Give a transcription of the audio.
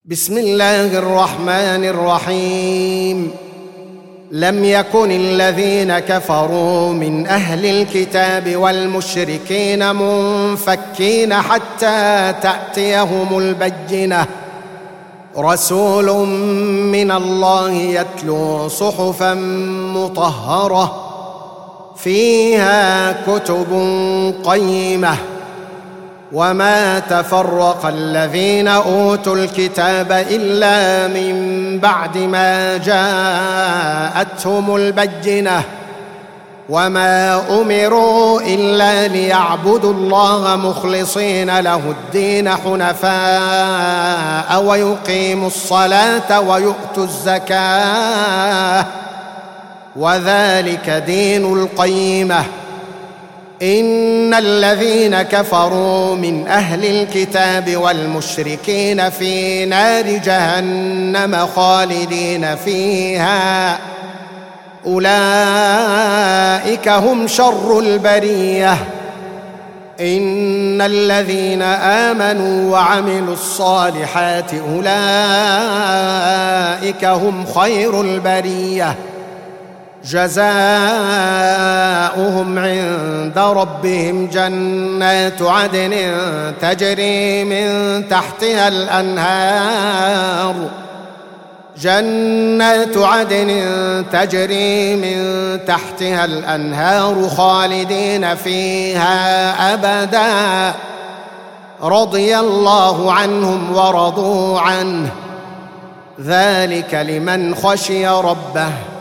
بسم الله الرحمن الرحيم. لم يكن الذين كفروا من أهل الكتاب والمشركين منفكين حتى تأتيهم البينة، رسول من الله يتلو صحفا مطهرة فيها كتب قيمة. وما تفرق الذين أوتوا الكتاب إلا من بعد ما جاءتهم البينة، وما أمروا إلا ليعبدوا الله مخلصين له الدين حنفاء ويقيموا الصلاة ويؤتوا الزكاة، وذلك دين القيمة. إن الذين كفروا من أهل الكتاب والمشركين في نار جهنم خالدين فيها، أولئك هم شر البرية. إن الذين آمنوا وعملوا الصالحات أولئك هم خير البرية، جزاؤهم عند ربهم جنات عدن تجري من تحتها الأنهار خالدين فيها أبدا، رضي الله عنهم ورضوا عنه، ذلك لمن خشي ربه.